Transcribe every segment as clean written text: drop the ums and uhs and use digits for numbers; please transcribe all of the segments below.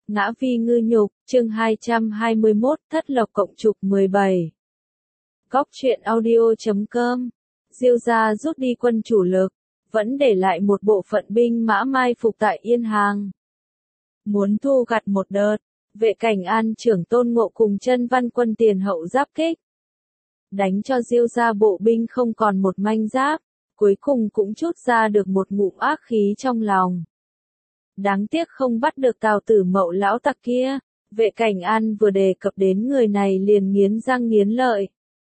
Ngã Vi ngư nhục, chương 221, thất lộc cộng trục 17. Góc truyện audio.com. Diêu gia rút đi quân chủ lực, vẫn để lại một bộ phận binh mã mai phục tại Yên Hàng. Muốn thu gặt một đợt, Vệ Cảnh An trưởng Tôn Ngộ cùng Chân Văn Quân tiền hậu giáp kích. Đánh cho Diêu gia bộ binh không còn một manh giáp, cuối cùng cũng trút ra được một ngụm ác khí trong lòng. Đáng tiếc không bắt được Tào Tử Mậu lão tặc kia, Vệ Cảnh An vừa đề cập đến người này liền nghiến răng nghiến lợi.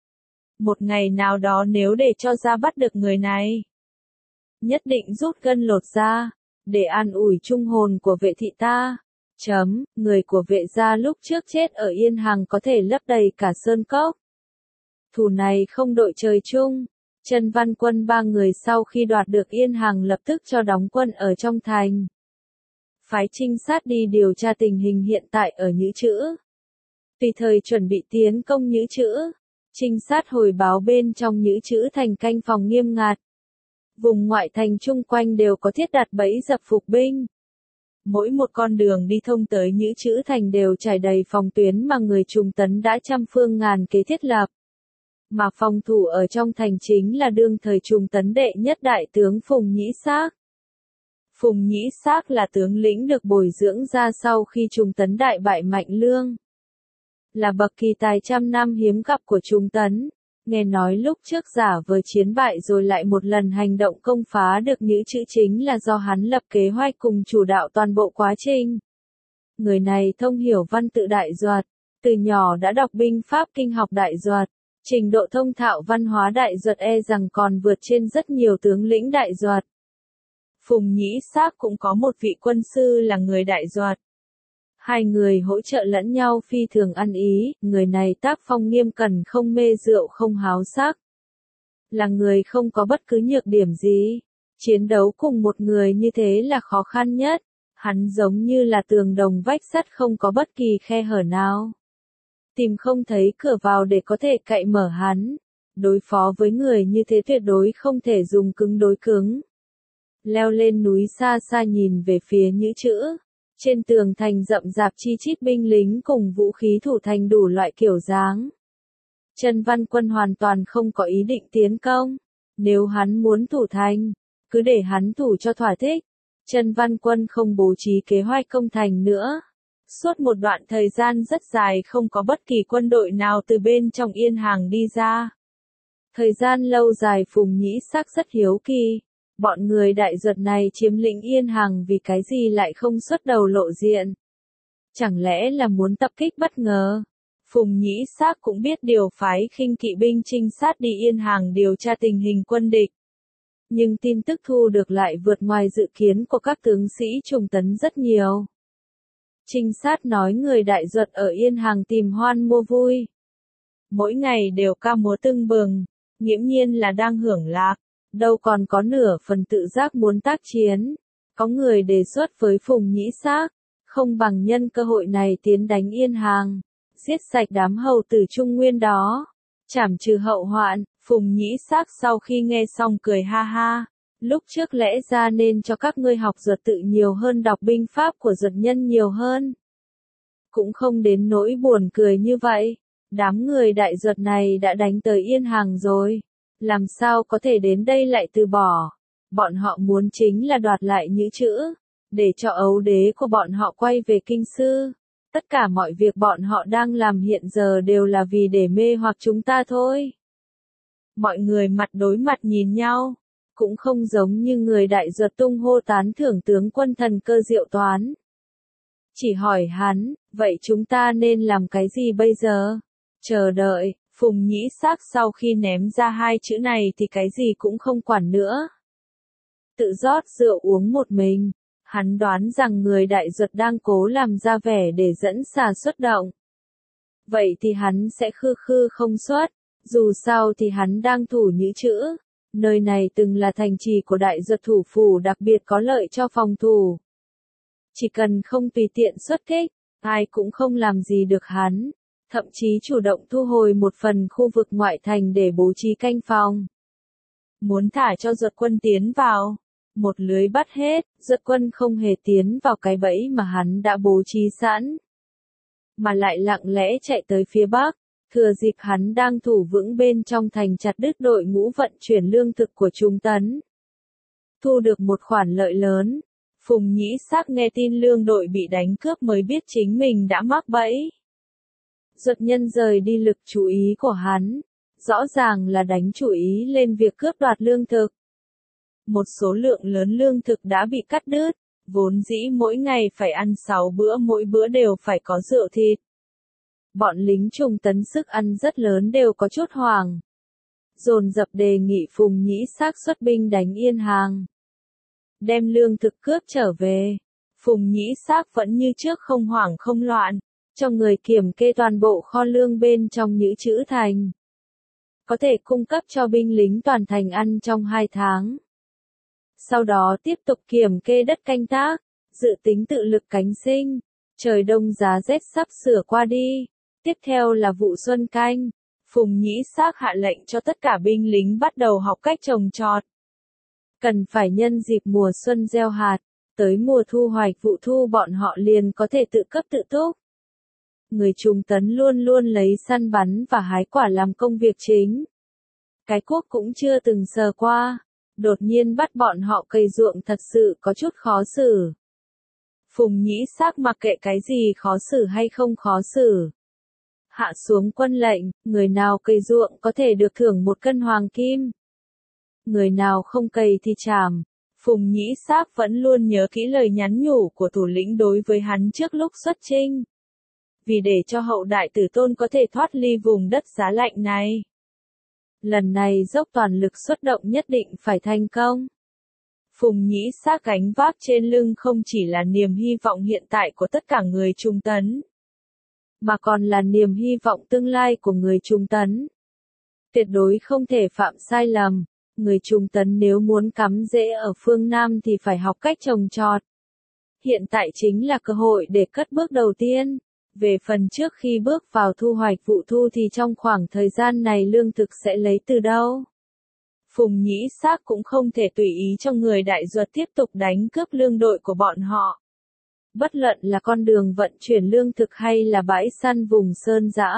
Một ngày nào đó nếu để cho ra bắt được người này, nhất định rút gân lột da, để an ủi trung hồn của vệ thị ta. Người của vệ gia lúc trước chết ở Yên Hàng có thể lấp đầy cả sơn cốc. Thù này không đội trời chung. Chân Văn Quân ba người sau khi đoạt được Yên Hàng lập tức cho đóng quân ở trong thành. Phái trinh sát đi điều tra tình hình hiện tại ở Nhữ Chữ. Tùy thời chuẩn bị tiến công Nhữ Chữ. Trinh sát hồi báo bên trong Nhữ Chữ thành canh phòng nghiêm ngặt. Vùng ngoại thành chung quanh đều có thiết đặt bẫy dập phục binh. Mỗi một con đường đi thông tới Nhữ Chữ thành đều trải đầy phòng tuyến mà người Trung Tấn đã trăm phương ngàn kế thiết lập. Mà phòng thủ ở trong thành chính là đương thời Trung Tấn đệ nhất đại tướng Phùng Nhĩ Xác. Phùng Nhĩ Xác là tướng lĩnh được bồi dưỡng ra sau khi Trung Tấn đại bại Mạnh Lương. Là bậc kỳ tài trăm năm hiếm gặp của Trung Tấn. Nghe nói lúc trước giả vờ chiến bại rồi lại một lần hành động công phá được Nhữ Chữ chính là do hắn lập kế hoạch cùng chủ đạo toàn bộ quá trình. Người này thông hiểu văn tự Đại Duật, từ nhỏ đã đọc binh pháp kinh học Đại Duật, trình độ thông thạo văn hóa Đại Duật rằng còn vượt trên rất nhiều tướng lĩnh Đại Duật. Phùng Nhĩ Xác cũng có một vị quân sư là người Đại Duật. Hai người hỗ trợ lẫn nhau phi thường ăn ý, người này tác phong nghiêm cẩn không mê rượu không háo sắc. Là người không có bất cứ nhược điểm gì. Chiến đấu cùng một người như thế là khó khăn nhất. Hắn giống như là tường đồng vách sắt không có bất kỳ khe hở nào. Tìm không thấy cửa vào để có thể cậy mở hắn. Đối phó với người như thế tuyệt đối không thể dùng cứng đối cứng. Leo lên núi xa xa nhìn về phía Nhữ Chữ. Trên tường thành rậm rạp chi chít binh lính cùng vũ khí thủ thành đủ loại kiểu dáng. Chân Văn Quân hoàn toàn không có ý định tiến công. Nếu hắn muốn thủ thành, cứ để hắn thủ cho thỏa thích. Chân Văn Quân không bố trí kế hoạch công thành nữa. Suốt một đoạn thời gian rất dài không có bất kỳ quân đội nào từ bên trong Yên Hàng đi ra. Thời gian lâu dài Phùng Nhĩ Xác rất hiếu kỳ. Bọn người Đại Duật này chiếm lĩnh Yên Hàng vì cái gì lại không xuất đầu lộ diện? Chẳng lẽ là muốn tập kích bất ngờ? Phùng Nhĩ Xác cũng biết điều phái khinh kỵ binh trinh sát đi Yên Hàng điều tra tình hình quân địch. Nhưng tin tức thu được lại vượt ngoài dự kiến của các tướng sĩ Trung Tấn rất nhiều. Trinh sát nói người Đại Duật ở Yên Hàng tìm hoan mua vui. Mỗi ngày đều ca múa tưng bừng, nghiễm nhiên là đang hưởng lạc. Đâu còn có nửa phần tự giác muốn tác chiến. Có người đề xuất với Phùng Nhĩ Xác, không bằng nhân cơ hội này tiến đánh Yên Hàng, giết sạch đám hầu tử Trung Nguyên đó, trảm trừ hậu hoạn. Phùng Nhĩ Xác sau khi nghe xong cười ha ha, lúc trước lẽ ra nên cho các ngươi học Duật tự nhiều hơn đọc binh pháp của Duật nhân nhiều hơn. Cũng không đến nỗi buồn cười như vậy, đám người Đại Duật này đã đánh tới Yên Hàng rồi. Làm sao có thể đến đây lại từ bỏ? Bọn họ muốn chính là đoạt lại Nhữ Chữ, để cho ấu đế của bọn họ quay về kinh sư. Tất cả mọi việc bọn họ đang làm hiện giờ đều là vì để mê hoặc chúng ta thôi. Mọi người mặt đối mặt nhìn nhau, cũng không giống như người Đại Duật tung hô tán thưởng tướng quân thần cơ Diệu Toán. Chỉ hỏi hắn, vậy chúng ta nên làm cái gì bây giờ? Chờ đợi. Phùng Nhĩ Xác sau khi ném ra hai chữ này thì cái gì cũng không quản nữa. Tự rót rượu uống một mình. Hắn đoán rằng người Đại Duật đang cố làm ra vẻ để dẫn xà xuất động. Vậy thì hắn sẽ khư khư không xuất. Dù sao thì hắn đang thủ Nhữ Chữ. Nơi này từng là thành trì của Đại Duật thủ phủ đặc biệt có lợi cho phòng thủ. Chỉ cần không tùy tiện xuất kích, ai cũng không làm gì được hắn. Thậm chí chủ động thu hồi một phần khu vực ngoại thành để bố trí canh phòng. Muốn thả cho Duật quân tiến vào, một lưới bắt hết, Duật Quân không hề tiến vào cái bẫy mà hắn đã bố trí sẵn, mà lại lặng lẽ chạy tới phía bắc, thừa dịp hắn đang thủ vững bên trong thành chặt đứt đội ngũ vận chuyển lương thực của Trung Tấn. Thu được một khoản lợi lớn, Phùng Nhĩ Xác nghe tin lương đội bị đánh cướp mới biết chính mình đã mắc bẫy. Duật Nhân rời đi lực chú ý của hắn, rõ ràng là đánh chú ý lên việc cướp đoạt lương thực. Một số lượng lớn lương thực đã bị cắt đứt, vốn dĩ mỗi ngày phải ăn 6 bữa, mỗi bữa đều phải có rượu thịt. Bọn lính Trung Tấn sức ăn rất lớn đều có chút hoảng. Dồn dập đề nghị Phùng Nhĩ Xác xuất binh đánh Yên Hàng, đem lương thực cướp trở về. Phùng Nhĩ Xác vẫn như trước không hoảng không loạn, cho người kiểm kê toàn bộ kho lương bên trong Nhữ Trữ Thành. Có thể cung cấp cho binh lính toàn thành ăn trong 2 tháng. Sau đó tiếp tục kiểm kê đất canh tác, dự tính tự lực cánh sinh. Trời đông giá rét sắp sửa qua đi. Tiếp theo là vụ xuân canh. Phùng Nhĩ Xác hạ lệnh cho tất cả binh lính bắt đầu học cách trồng trọt. Cần phải nhân dịp mùa xuân gieo hạt, tới mùa thu hoạch vụ thu bọn họ liền có thể tự cấp tự túc. Người Trung Tấn luôn luôn lấy săn bắn và hái quả làm công việc chính. Cái cuốc cũng chưa từng sờ qua, đột nhiên bắt bọn họ cày ruộng thật sự có chút khó xử. Phùng Nhĩ Xác mặc kệ cái gì khó xử hay không khó xử. Hạ xuống quân lệnh, người nào cày ruộng có thể được thưởng 1 cân hoàng kim. Người nào không cày thì trảm. Phùng Nhĩ Xác vẫn luôn nhớ kỹ lời nhắn nhủ của thủ lĩnh đối với hắn trước lúc xuất chinh. Vì để cho hậu đại tử tôn có thể thoát ly vùng đất giá lạnh này. Lần này dốc toàn lực xuất động nhất định phải thành công. Phùng Nhĩ Xác gánh vác trên lưng không chỉ là niềm hy vọng hiện tại của tất cả người Trung Tấn, mà còn là niềm hy vọng tương lai của người Trung Tấn. Tuyệt đối không thể phạm sai lầm. Người Trung Tấn nếu muốn cắm rễ ở phương Nam thì phải học cách trồng trọt. Hiện tại chính là cơ hội để cất bước đầu tiên. Về phần trước khi bước vào thu hoạch vụ thu thì trong khoảng thời gian này lương thực sẽ lấy từ đâu? Phùng Nhĩ Xác cũng không thể tùy ý cho người Đại Duật tiếp tục đánh cướp lương đội của bọn họ. Bất luận là con đường vận chuyển lương thực hay là bãi săn vùng sơn dã,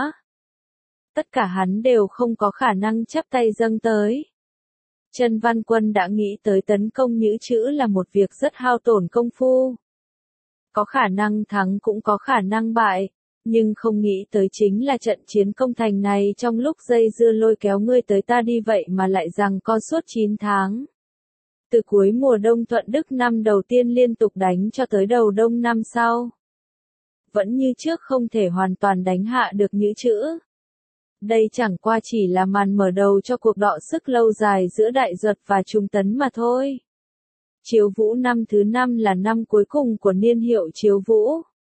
tất cả hắn đều không có khả năng chắp tay dâng tới. Trần Văn Quân đã nghĩ tới tấn công Nhữ Trữ là một việc rất hao tổn công phu. Có khả năng thắng cũng có khả năng bại, nhưng không nghĩ tới chính là trận chiến công thành này trong lúc dây dưa lôi kéo ngươi tới ta đi vậy mà lại giằng co suốt 9 tháng. Từ cuối mùa đông Thuận Đức năm đầu tiên liên tục đánh cho tới đầu đông năm sau. Vẫn như trước không thể hoàn toàn đánh hạ được Nhữ Trữ. Đây chẳng qua chỉ là màn mở đầu cho cuộc đọ sức lâu dài giữa Đại Duật và Trung Tấn mà thôi. Chiếu Vũ năm thứ 5 là năm cuối cùng của niên hiệu Chiếu Vũ.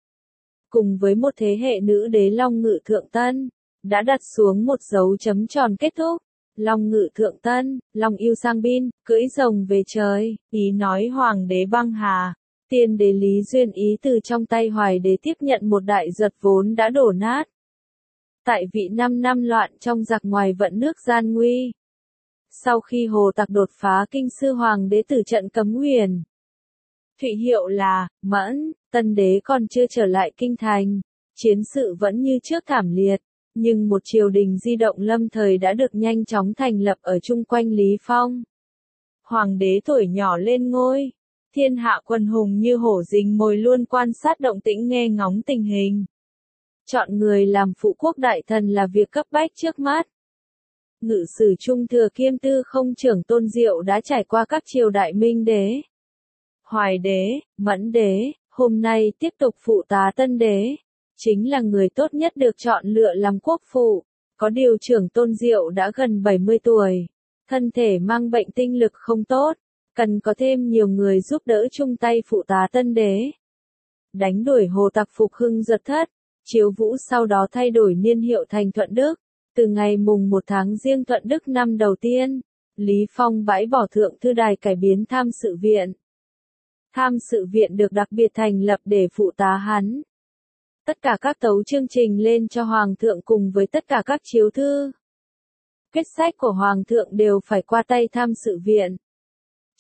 Cùng với một thế hệ nữ đế Long Ngự Thượng Tân, đã đặt xuống một dấu chấm tròn kết thúc. Long Ngự Thượng Tân, Long yêu sang bin, cưỡi rồng về trời, ý nói Hoàng đế băng hà. Tiên đế Lý Duyên ý từ trong tay Hoài đế tiếp nhận một Đại Duật vốn đã đổ nát. Tại vị 5 năm loạn trong giặc ngoài vận nước gian nguy. Sau khi Hồ Tặc đột phá kinh sư Hoàng đế tử trận Cấm Huyền, thụy hiệu là Mẫn, Tân đế còn chưa trở lại kinh thành. Chiến sự vẫn như trước thảm liệt, nhưng một triều đình di động lâm thời đã được nhanh chóng thành lập ở chung quanh Lý Phong. Hoàng đế tuổi nhỏ lên ngôi, thiên hạ quần hùng như hổ rình mồi luôn quan sát động tĩnh nghe ngóng tình hình. Chọn người làm phụ quốc đại thần là việc cấp bách trước mắt. Ngự sử Trung Thừa kiêm Tư Không Trưởng Tôn Diệu đã trải qua các triều đại Minh đế, Hoài đế, Mẫn đế, hôm nay tiếp tục phụ tá Tân đế. Chính là người tốt nhất được chọn lựa làm quốc phụ. Có điều Trưởng Tôn Diệu đã gần 70 tuổi. Thân thể mang bệnh tinh lực không tốt. Cần có thêm nhiều người giúp đỡ chung tay phụ tá Tân đế. Đánh đuổi Hồ Tặc phục hưng Duật Thất. Chiếu Vũ sau đó thay đổi niên hiệu thành Thuận Đức. Từ ngày mùng 1 tháng Giêng Thuận Đức năm đầu tiên, Lý Phong bãi bỏ Thượng Thư Đài cải biến Tham Sự Viện. Tham Sự Viện được đặc biệt thành lập để phụ tá hắn. Tất cả các tấu chương trình lên cho Hoàng thượng cùng với tất cả các chiếu thư. Quyết sách của Hoàng thượng đều phải qua tay Tham Sự Viện.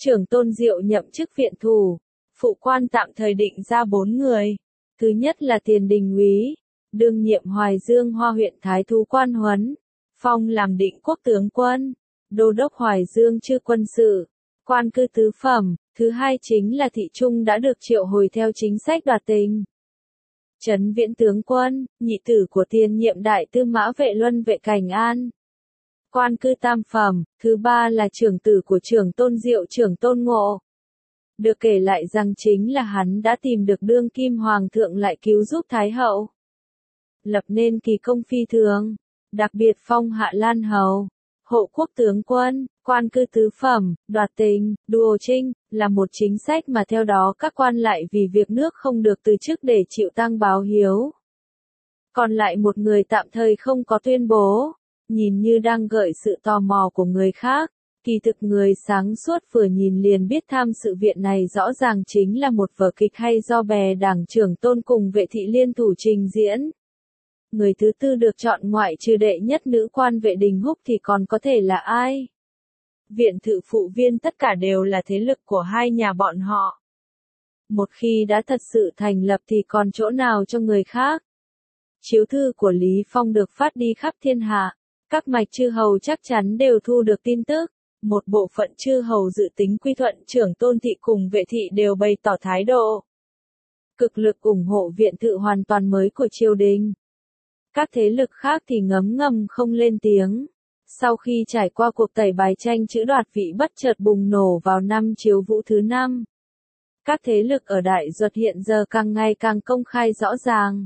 Trưởng Tôn Diệu nhậm chức viện thủ, phụ quan tạm thời định ra 4 người. Thứ nhất là Tiền Đình úy, đương nhiệm Hoài Dương Hoa huyện Thái Thú quan huấn, phong làm Định Quốc tướng quân, đô đốc Hoài Dương chư quân sự, quan cư tứ phẩm. Thứ hai chính là Thị Trung đã được triệu hồi theo chính sách đoạt tình. Trấn Viễn tướng quân, nhị tử của tiền nhiệm đại tư mã vệ Luân vệ Cảnh An, quan cư tam phẩm. Thứ ba là trưởng tử của Trưởng Tôn Diệu Trưởng Tôn Ngộ. Được kể lại rằng chính là hắn đã tìm được đương kim hoàng thượng lại cứu giúp Thái hậu, lập nên kỳ công phi thường, đặc biệt phong Hạ Lan hầu, hộ quốc tướng quân, quan cư tứ phẩm, đoạt tình, đùa trinh, là một chính sách mà theo đó các quan lại vì việc nước không được từ chức để chịu tang báo hiếu. Còn lại một người tạm thời không có tuyên bố, nhìn như đang gợi sự tò mò của người khác, kỳ thực người sáng suốt vừa nhìn liền biết tham sự viện này rõ ràng chính là một vở kịch hay do bè đảng Trưởng Tôn cùng Vệ Thị liên thủ trình diễn. Người thứ tư được chọn ngoại trừ đệ nhất nữ quan Vệ Đình Húc thì còn có thể là ai? Viện thự phụ viên tất cả đều là thế lực của hai nhà bọn họ. Một khi đã thật sự thành lập thì còn chỗ nào cho người khác? Chiếu thư của Lý Phong được phát đi khắp thiên hạ, các mạch chư hầu chắc chắn đều thu được tin tức. Một bộ phận chư hầu dự tính quy thuận Trưởng Tôn thị cùng Vệ thị đều bày tỏ thái độ cực lực ủng hộ viện thự hoàn toàn mới của triều đình. Các thế lực khác thì ngấm ngầm không lên tiếng. Sau khi trải qua cuộc tẩy bài tranh chữ đoạt vị bất chợt bùng nổ vào năm Chiếu Vũ thứ 5, các thế lực ở Đại Duật hiện giờ càng ngày càng công khai rõ ràng.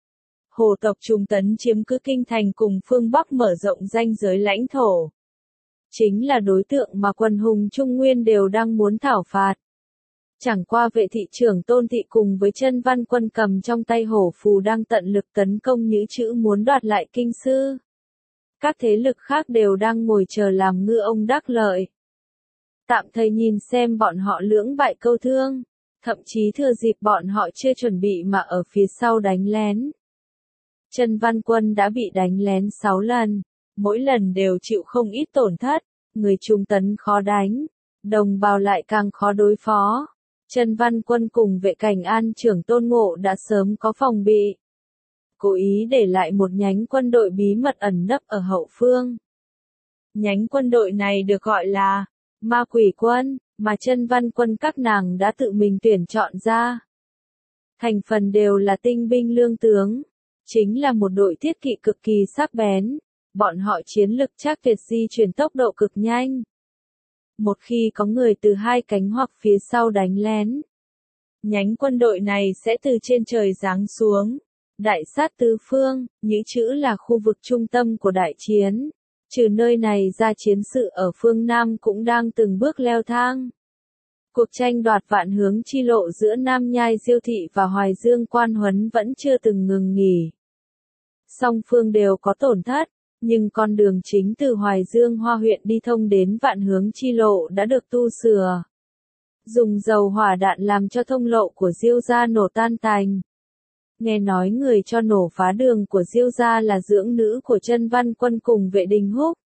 Hồ tộc Trung Tấn chiếm cứ kinh thành cùng phương Bắc mở rộng ranh giới lãnh thổ. Chính là đối tượng mà quần hùng Trung Nguyên đều đang muốn thảo phạt. Chẳng qua Vệ thị Trưởng Tôn thị cùng với Chân Văn Quân cầm trong tay hổ phù đang tận lực tấn công Nhữ Chữ muốn đoạt lại kinh sư. Các thế lực khác đều đang ngồi chờ làm ngư ông đắc lợi. Tạm thời nhìn xem bọn họ lưỡng bại câu thương, thậm chí thừa dịp bọn họ chưa chuẩn bị mà ở phía sau đánh lén. Chân Văn Quân đã bị đánh lén 6 lần, mỗi lần đều chịu không ít tổn thất, người Trung Tấn khó đánh, đồng bào lại càng khó đối phó. Chân Văn Quân cùng Vệ Cảnh An Trưởng Tôn Ngộ đã sớm có phòng bị, cố ý để lại một nhánh quân đội bí mật ẩn nấp ở hậu phương. Nhánh quân đội này được gọi là Ma Quỷ Quân, mà Chân Văn Quân các nàng đã tự mình tuyển chọn ra. Thành phần đều là tinh binh lương tướng, chính là một đội thiết kỵ cực kỳ sắc bén, bọn họ chiến lực chắc tuyệt, di chuyển tốc độ cực nhanh. Một khi có người từ hai cánh hoặc phía sau đánh lén, nhánh quân đội này sẽ từ trên trời giáng xuống, đại sát tứ phương. Nhữ Chữ là khu vực trung tâm của đại chiến, trừ nơi này ra chiến sự ở phương Nam cũng đang từng bước leo thang. Cuộc tranh đoạt vạn hướng chi lộ giữa Nam Nhai Diêu Thị và Hoài Dương Quan Huấn vẫn chưa từng ngừng nghỉ. Song phương đều có tổn thất, nhưng con đường chính từ Hoài Dương Hoa huyện đi thông đến vạn hướng chi lộ đã được tu sửa. Dùng dầu hỏa đạn làm cho thông lộ của Diêu gia nổ tan tành. Nghe nói người cho nổ phá đường của Diêu gia là dưỡng nữ của Chân Văn Quân cùng Vệ Đình Húc.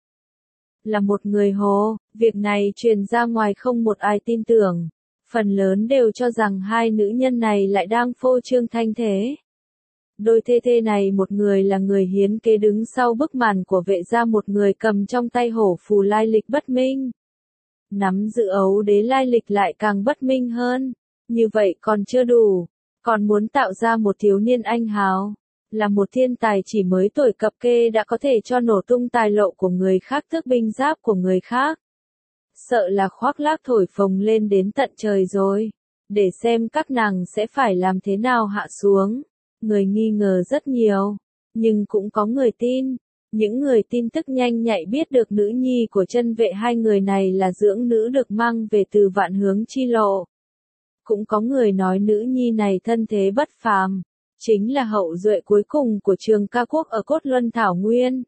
Là một người Hồ, việc này truyền ra ngoài không một ai tin tưởng. Phần lớn đều cho rằng hai nữ nhân này lại đang phô trương thanh thế. Đôi thê này, một người là người hiến kế đứng sau bức màn của Vệ gia, một người cầm trong tay hổ phù lai lịch bất minh. Nắm giữ ấu đế lai lịch lại càng bất minh hơn. Như vậy còn chưa đủ, còn muốn tạo ra một thiếu niên anh hào, là một thiên tài chỉ mới tuổi cập kê đã có thể cho nổ tung tài lộ của người khác, tước binh giáp của người khác. Sợ là khoác lác thổi phồng lên đến tận trời rồi. Để xem các nàng sẽ phải làm thế nào hạ xuống. Người nghi ngờ rất nhiều, nhưng cũng có người tin. Những người tin tức nhanh nhạy biết được nữ nhi của Chân Vệ hai người này là dưỡng nữ được mang về từ vạn hướng chi lộ. Cũng có người nói nữ nhi này thân thế bất phàm, chính là hậu duệ cuối cùng của Trường Ca Quốc ở Cốt Luân Thảo Nguyên.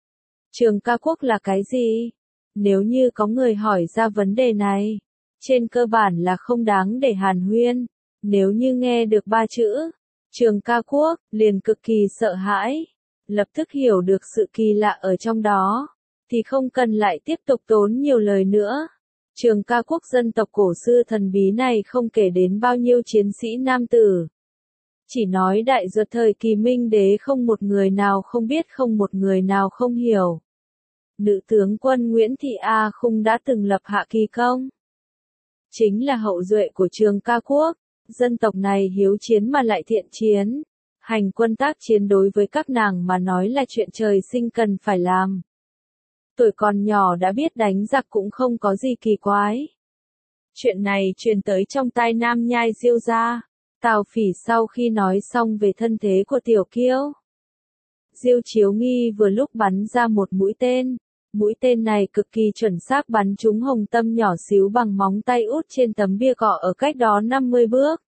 Trường Ca Quốc là cái gì? Nếu như có người hỏi ra vấn đề này, trên cơ bản là không đáng để hàn huyên. Nếu như nghe được ba chữ Trường Ca Quốc, liền cực kỳ sợ hãi, lập tức hiểu được sự kỳ lạ ở trong đó, thì không cần lại tiếp tục tốn nhiều lời nữa. Trường ca quốc dân tộc cổ xưa thần bí này không kể đến bao nhiêu chiến sĩ nam tử. Chỉ nói đại duật thời kỳ Minh Đế không một người nào không biết, không một người nào không hiểu. Nữ tướng quân Nguyễn Thị A Khung đã từng lập hạ kỳ công. Chính là hậu duệ của Trường ca quốc. Dân tộc này hiếu chiến mà lại thiện chiến. Hành quân tác chiến đối với các nàng mà nói là chuyện trời sinh cần phải làm. Tuổi còn nhỏ đã biết đánh giặc cũng không có gì kỳ quái. Chuyện này truyền tới trong tai Nam Nhai Diêu gia. Tào Phỉ sau khi nói xong về thân thế của Tiểu Kiêu, Diêu Chiếu Nghi vừa lúc bắn ra một mũi tên. Mũi tên này cực kỳ chuẩn xác bắn trúng hồng tâm nhỏ xíu bằng móng tay út trên tấm bia cỏ ở cách đó 50 bước.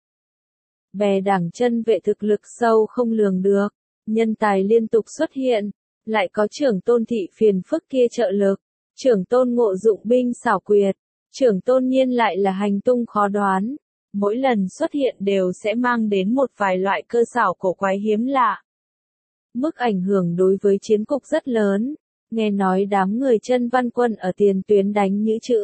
Bè Đảng Chân vệ thực lực sâu không lường được, nhân tài liên tục xuất hiện, lại có trưởng tôn thị phiền phức kia trợ lực, trưởng tôn Ngộ Dụng binh xảo quyệt, trưởng tôn Nhiên lại là hành tung khó đoán, mỗi lần xuất hiện đều sẽ mang đến một vài loại cơ xảo cổ quái hiếm lạ. Mức ảnh hưởng đối với chiến cục rất lớn, nghe nói đám người Chân Văn Quân ở tiền tuyến đánh nhữ chữ.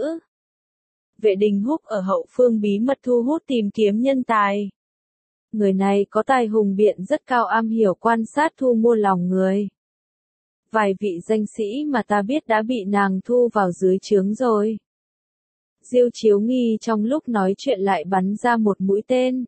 Vệ Đình Húc ở hậu phương bí mật thu hút tìm kiếm nhân tài. Người này có tài hùng biện rất cao, am hiểu quan sát thu mua lòng người. Vài vị danh sĩ mà ta biết đã bị nàng thu vào dưới trướng rồi. Diêu Chiếu Nghi trong lúc nói chuyện lại bắn ra một mũi tên.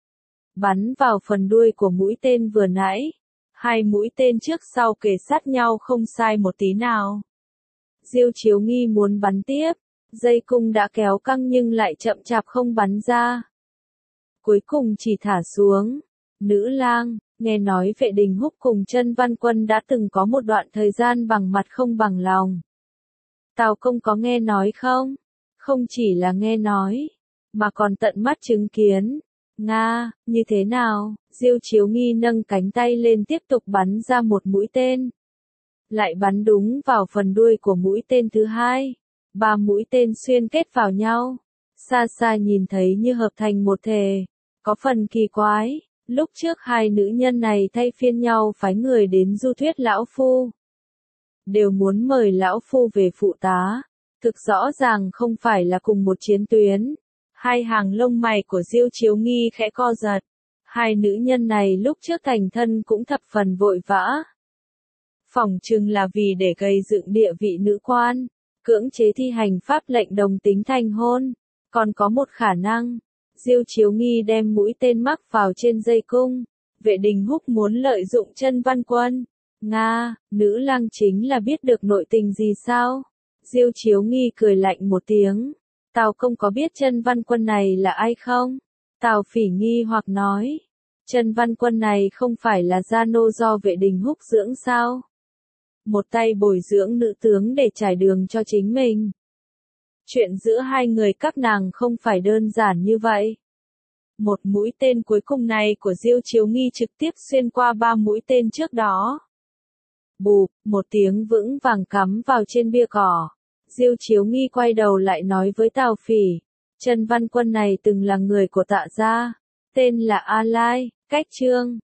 Bắn vào phần đuôi của mũi tên vừa nãy. Hai mũi tên trước sau kề sát nhau không sai một tí nào. Diêu Chiếu Nghi muốn bắn tiếp. Dây cung đã kéo căng nhưng lại chậm chạp không bắn ra. Cuối cùng chỉ thả xuống. Nữ lang, nghe nói Vệ Đình Húc cùng Chân Văn Quân đã từng có một đoạn thời gian bằng mặt không bằng lòng. Tào công có nghe nói không? Không chỉ là nghe nói, mà còn tận mắt chứng kiến. Nga, như thế nào? Diêu Chiếu Nghi nâng cánh tay lên tiếp tục bắn ra một mũi tên. Lại bắn đúng vào phần đuôi của mũi tên thứ hai. 3 mũi tên xuyên kết vào nhau. Xa xa nhìn thấy như hợp thành một thể. Có phần kỳ quái. Lúc trước hai nữ nhân này thay phiên nhau phái người đến du thuyết lão phu. Đều muốn mời lão phu về phụ tá. Thực rõ ràng không phải là cùng một chiến tuyến. Hai hàng lông mày của Diêu Chiếu Nghi khẽ co giật. Hai nữ nhân này lúc trước thành thân cũng thập phần vội vã. Phỏng chừng là vì để gây dựng địa vị nữ quan, cưỡng chế thi hành pháp lệnh đồng tính thành hôn. Còn có một khả năng, Diêu Chiếu Nghi đem mũi tên mắc vào trên dây cung. Vệ Đình Húc muốn lợi dụng Chân Văn Quân. Nga, nữ lang chính là biết được nội tình gì sao? Diêu Chiếu Nghi cười lạnh một tiếng. Tào công có biết Chân Văn Quân này là ai không? Tào Phỉ nghi hoặc nói. Chân Văn Quân này không phải là gia nô do Vệ Đình Húc dưỡng sao? Một tay bồi dưỡng nữ tướng để trải đường cho chính mình. Chuyện giữa hai người các nàng không phải đơn giản như vậy. Một mũi tên cuối cùng này của Diêu Chiếu Nghi trực tiếp xuyên qua 3 mũi tên trước đó. Bụp, một tiếng vững vàng cắm vào trên bia cỏ. Diêu Chiếu Nghi quay đầu lại nói với Tào Phỉ. Chân Văn Quân này từng là người của Tạ gia. Tên là A Lai, cách Trương.